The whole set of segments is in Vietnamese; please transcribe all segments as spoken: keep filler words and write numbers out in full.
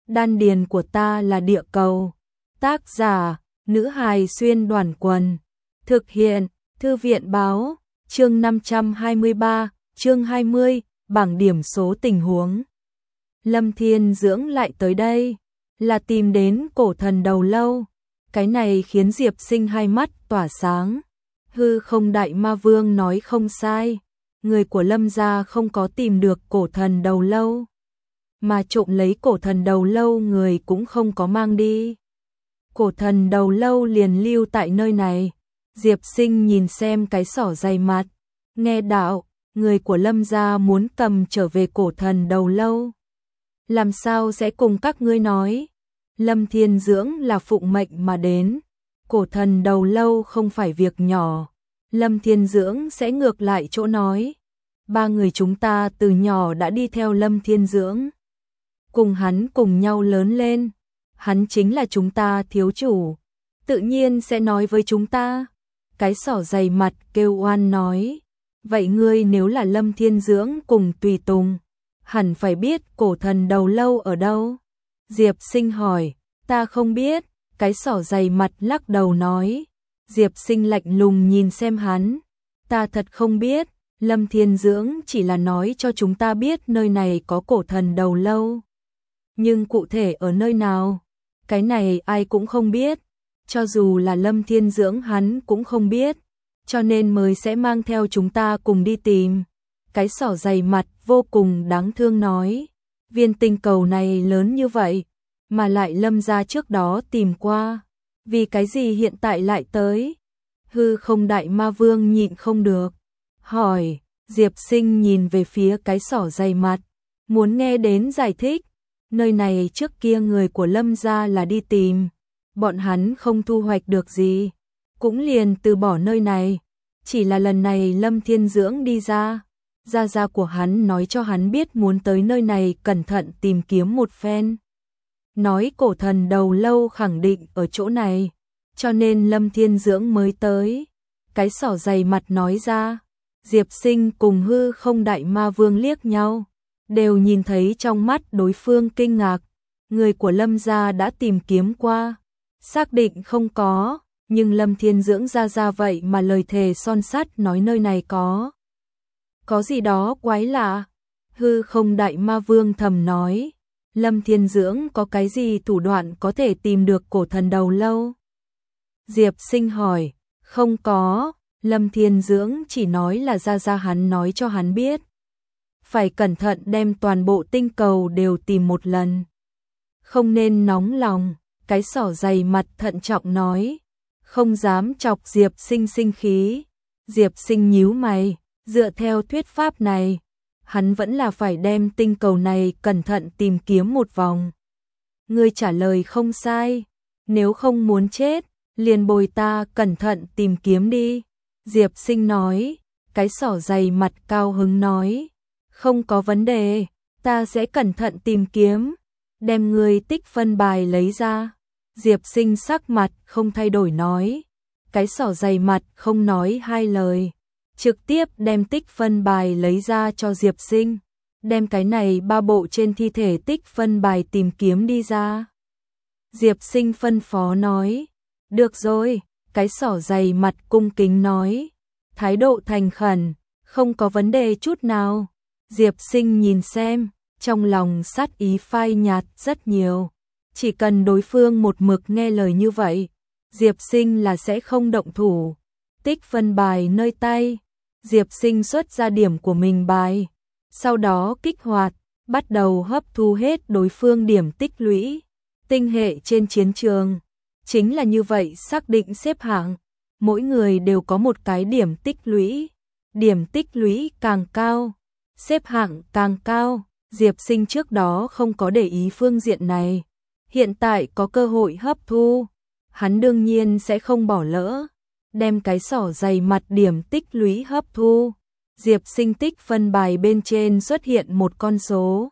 Đan điền của ta là địa cầu. Tác giả, nữ hài xuyên đoàn quần. Thực hiện, thư viện báo, chương năm trăm hai mươi ba, chương hai mươi, bảng điểm số tình huống. Lâm Thiên Dưỡng lại tới đây, là tìm đến cổ thần đầu lâu. Cái này khiến Diệp Sinh hai mắt tỏa sáng. Hư không đại ma vương nói không sai. Người của Lâm gia không có tìm được cổ thần đầu lâu. Mà trộm lấy cổ thần đầu lâu người cũng không có mang đi. Cổ thần đầu lâu liền lưu tại nơi này. Diệp Sinh nhìn xem cái sỏ dày mặt. Nghe đạo, người của Lâm gia muốn cầm trở về cổ thần đầu lâu. Làm sao sẽ cùng các ngươi nói? Lâm Thiên Dưỡng là phụng mệnh mà đến. Cổ thần đầu lâu không phải việc nhỏ. Lâm Thiên Dưỡng sẽ ngược lại chỗ nói. Ba người chúng ta từ nhỏ đã đi theo Lâm Thiên Dưỡng. Cùng hắn cùng nhau lớn lên. Hắn chính là chúng ta thiếu chủ. Tự nhiên sẽ nói với chúng ta. Cái sỏ dày mặt kêu oan nói. Vậy ngươi nếu là Lâm Thiên Dưỡng cùng tùy tùng, hẳn phải biết cổ thần đầu lâu ở đâu? Diệp Sinh hỏi. Ta không biết. Cái sỏ dày mặt lắc đầu nói. Diệp Sinh lạnh lùng nhìn xem hắn. Ta thật không biết. Lâm Thiên Dưỡng chỉ là nói cho chúng ta biết nơi này có cổ thần đầu lâu. Nhưng cụ thể ở nơi nào? Cái này ai cũng không biết. Cho dù là Lâm Thiên Dưỡng hắn cũng không biết. Cho nên mới sẽ mang theo chúng ta cùng đi tìm. Cái sỏ dày mặt vô cùng đáng thương nói. Viên tinh cầu này lớn như vậy. Mà lại Lâm gia trước đó tìm qua. Vì cái gì hiện tại lại tới? Hư không đại ma vương nhịn không được. Hỏi, Diệp Sinh nhìn về phía cái sỏ dày mặt. Muốn nghe đến giải thích. Nơi này trước kia người của Lâm gia là đi tìm. Bọn hắn không thu hoạch được gì. Cũng liền từ bỏ nơi này. Chỉ là lần này Lâm Thiên Dưỡng đi ra. Gia gia của hắn nói cho hắn biết muốn tới nơi này cẩn thận tìm kiếm một phen. Nói cổ thần đầu lâu khẳng định ở chỗ này. Cho nên Lâm Thiên Dưỡng mới tới. Cái sỏ dày mặt nói ra. Diệp Sinh cùng hư không đại ma vương liếc nhau. Đều nhìn thấy trong mắt đối phương kinh ngạc. Người của Lâm gia đã tìm kiếm qua. Xác định không có. Nhưng Lâm Thiên Dưỡng ra ra vậy mà lời thề son sắt nói nơi này có. Có gì đó quái lạ. Hư không đại ma vương thầm nói. Lâm Thiên Dưỡng có cái gì thủ đoạn có thể tìm được cổ thần đầu lâu? Diệp Sinh hỏi. Không có. Lâm Thiên Dưỡng chỉ nói là ra ra hắn nói cho hắn biết. Phải cẩn thận đem toàn bộ tinh cầu đều tìm một lần. Không nên nóng lòng. Cái sỏ dày mặt thận trọng nói. Không dám chọc Diệp Sinh sinh khí. Diệp Sinh nhíu mày. Dựa theo thuyết pháp này, hắn vẫn là phải đem tinh cầu này cẩn thận tìm kiếm một vòng. Ngươi trả lời không sai. Nếu không muốn chết, liền bồi ta cẩn thận tìm kiếm đi. Diệp Sinh nói. Cái sỏ dày mặt cao hứng nói. Không có vấn đề, ta sẽ cẩn thận tìm kiếm. Đem ngươi tích phân bài lấy ra. Diệp Sinh sắc mặt không thay đổi nói. Cái sỏ dày mặt không nói hai lời. Trực tiếp đem tích phân bài lấy ra cho Diệp Sinh. Đem cái này ba bộ trên thi thể tích phân bài tìm kiếm đi ra. Diệp Sinh phân phó nói. Được rồi, cái sỏ dày mặt cung kính nói. Thái độ thành khẩn, không có vấn đề chút nào. Diệp Sinh nhìn xem, trong lòng sát ý phai nhạt rất nhiều. Chỉ cần đối phương một mực nghe lời như vậy, Diệp Sinh là sẽ không động thủ. Tích phân bài nơi tay, Diệp Sinh xuất ra điểm của mình bài. Sau đó kích hoạt, bắt đầu hấp thu hết đối phương điểm tích lũy. Tinh hệ trên chiến trường, chính là như vậy xác định xếp hạng. Mỗi người đều có một cái điểm tích lũy. Điểm tích lũy càng cao, xếp hạng càng cao. Diệp Sinh trước đó không có để ý phương diện này. Hiện tại có cơ hội hấp thu. Hắn đương nhiên sẽ không bỏ lỡ. Đem cái sỏ dày mặt điểm tích lũy hấp thu. Diệp Sinh tích phân bài bên trên xuất hiện một con số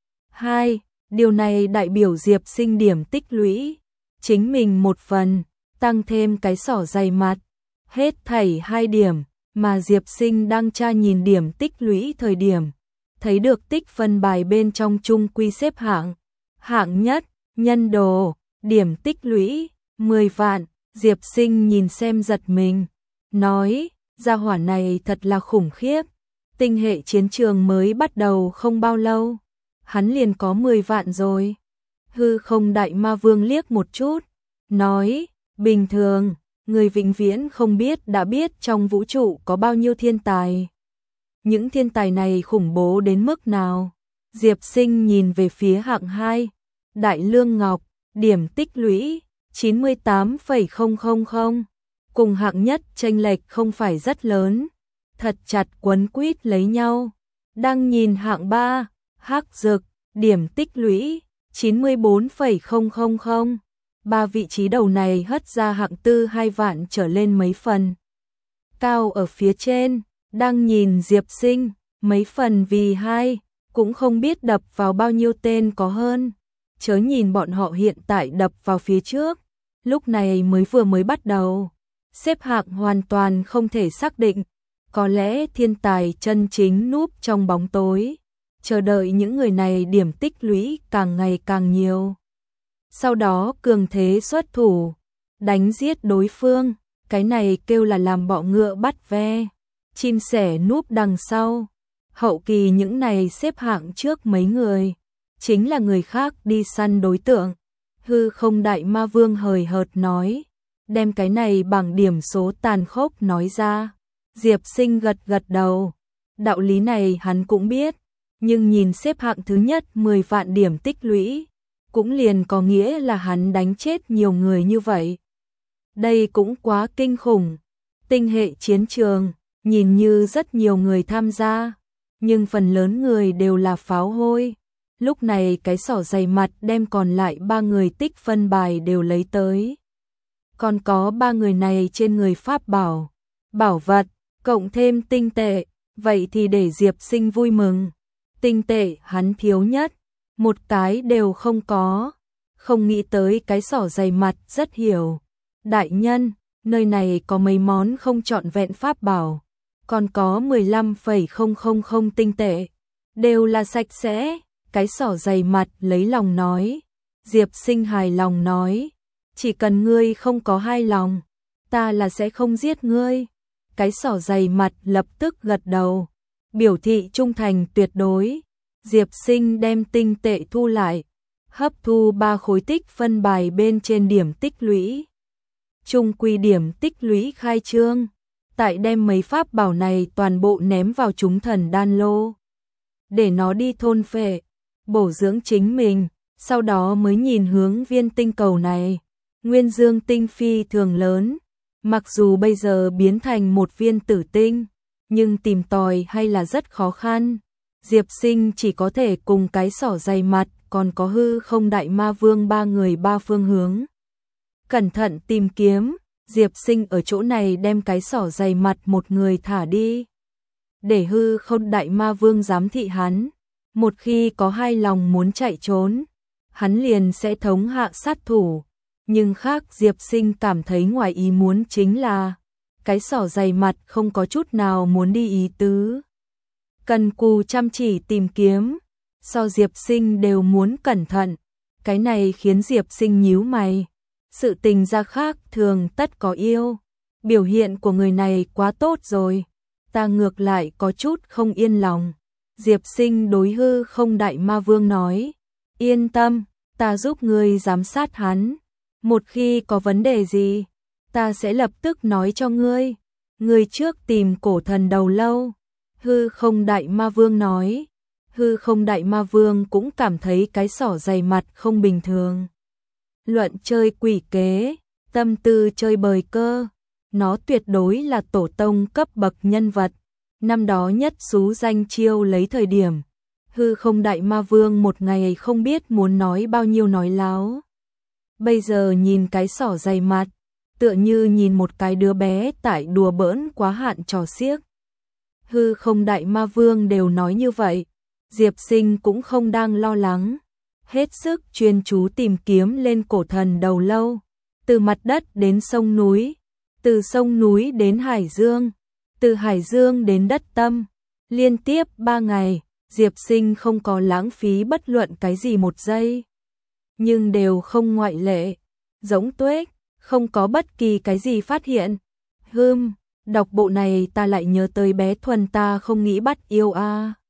hai. Điều này đại biểu Diệp Sinh điểm tích lũy. Chính mình một phần, tăng thêm cái sỏ dày mặt. Hết thảy hai điểm, mà Diệp Sinh đang tra nhìn điểm tích lũy thời điểm. Thấy được tích phân bài bên trong chung quy xếp hạng. Hạng nhất, nhân đồ, điểm tích lũy, mười vạn, Diệp Sinh nhìn xem giật mình, nói, gia hỏa này thật là khủng khiếp, tinh hệ chiến trường mới bắt đầu không bao lâu, hắn liền có mười vạn rồi. Hư không đại ma vương liếc một chút, nói, bình thường, người vĩnh viễn không biết đã biết trong vũ trụ có bao nhiêu thiên tài. Những thiên tài này khủng bố đến mức nào? Diệp Sinh nhìn về phía hạng hai, Đại Lương Ngọc, điểm tích lũy, chín mươi tám phẩy không không không, cùng hạng nhất chênh lệch không phải rất lớn, thật chặt quấn quýt lấy nhau. Đang nhìn hạng ba, Hắc Dực, điểm tích lũy, chín mươi bốn phẩy không không không, ba vị trí đầu này hất ra hạng tư hai vạn trở lên mấy phần. Cao ở phía trên, đang nhìn Diệp Sinh, mấy phần vì hai, cũng không biết đập vào bao nhiêu tên có hơn. Chớ nhìn bọn họ hiện tại đập vào phía trước, lúc này mới vừa mới bắt đầu. Xếp hạng hoàn toàn không thể xác định, có lẽ thiên tài chân chính núp trong bóng tối, chờ đợi những người này điểm tích lũy càng ngày càng nhiều. Sau đó cường thế xuất thủ, đánh giết đối phương, cái này kêu là làm bọ ngựa bắt ve, chim sẻ núp đằng sau. Hậu kỳ những này xếp hạng trước mấy người, chính là người khác đi săn đối tượng. Hư không đại ma vương hời hợt nói, đem cái này bằng điểm số tàn khốc nói ra. Diệp Sinh gật gật đầu, đạo lý này hắn cũng biết, nhưng nhìn xếp hạng thứ nhất mười vạn điểm tích lũy, cũng liền có nghĩa là hắn đánh chết nhiều người như vậy. Đây cũng quá kinh khủng. Tinh hệ chiến trường, nhìn như rất nhiều người tham gia, nhưng phần lớn người đều là pháo hôi. Lúc này cái sỏ dày mặt đem còn lại ba người tích phân bài đều lấy tới. Còn có ba người này trên người pháp bảo, bảo vật, cộng thêm tinh tệ, vậy thì để Diệp Sinh vui mừng. Tinh tệ hắn thiếu nhất, một cái đều không có. Không nghĩ tới cái sỏ dày mặt rất hiểu. Đại nhân, nơi này có mấy món không trọn vẹn pháp bảo, còn có mười lăm phẩy không không không tinh tệ, đều là sạch sẽ. Cái sỏ dày mặt lấy lòng nói. Diệp Sinh hài lòng nói, chỉ cần ngươi không có hai lòng, ta là sẽ không giết ngươi. Cái sỏ dày mặt lập tức gật đầu, biểu thị trung thành tuyệt đối. Diệp Sinh đem tinh tệ thu lại, hấp thu ba khối tích phân bài bên trên điểm tích lũy. Trung quy điểm tích lũy khai trương, tại đem mấy pháp bảo này toàn bộ ném vào chúng thần đan lô, để nó đi thôn phệ, bổ dưỡng chính mình, sau đó mới nhìn hướng viên tinh cầu này. Nguyên dương tinh phi thường lớn, mặc dù bây giờ biến thành một viên tử tinh, nhưng tìm tòi hay là rất khó khăn. Diệp Sinh chỉ có thể cùng cái sỏ dày mặt, còn có hư không đại ma vương ba người ba phương hướng. Cẩn thận tìm kiếm, Diệp Sinh ở chỗ này đem cái sỏ dày mặt một người thả đi, để hư không đại ma vương giám thị hắn. Một khi có hai lòng muốn chạy trốn, hắn liền sẽ thống hạ sát thủ. Nhưng khác Diệp Sinh cảm thấy ngoài ý muốn chính là cái sỏ dày mặt không có chút nào muốn đi ý tứ. Cần cù chăm chỉ tìm kiếm, so Diệp Sinh đều muốn cẩn thận. Cái này khiến Diệp Sinh nhíu mày. Sự tình ra khác thường tất có yêu. Biểu hiện của người này quá tốt rồi, ta ngược lại có chút không yên lòng. Diệp Sinh đối hư không đại ma vương nói, yên tâm, ta giúp ngươi giám sát hắn. Một khi có vấn đề gì, ta sẽ lập tức nói cho ngươi. Ngươi trước tìm cổ thần đầu lâu. Hư không đại ma vương nói. Hư không đại ma vương cũng cảm thấy cái sỏ dày mặt không bình thường. Luận chơi quỷ kế, tâm tư chơi bời cơ, nó tuyệt đối là tổ tông cấp bậc nhân vật. Năm đó nhất xú danh chiêu lấy thời điểm, hư không đại ma vương một ngày không biết muốn nói bao nhiêu nói láo. Bây giờ nhìn cái sỏ dày mặt, tựa như nhìn một cái đứa bé tại đùa bỡn quá hạn trò xiếc. Hư không đại ma vương đều nói như vậy, Diệp Sinh cũng không đang lo lắng, hết sức chuyên chú tìm kiếm lên cổ thần đầu lâu, từ mặt đất đến sông núi, từ sông núi đến hải dương, từ hải dương đến đất tâm, liên tiếp ba ngày, Diệp Sinh không có lãng phí bất luận cái gì một giây. nhưng đều không ngoại lệ. Giống tuếch, không có bất kỳ cái gì phát hiện. Hừm, đọc bộ này ta lại nhớ tới bé Thuần ta không nghĩ bắt yêu a.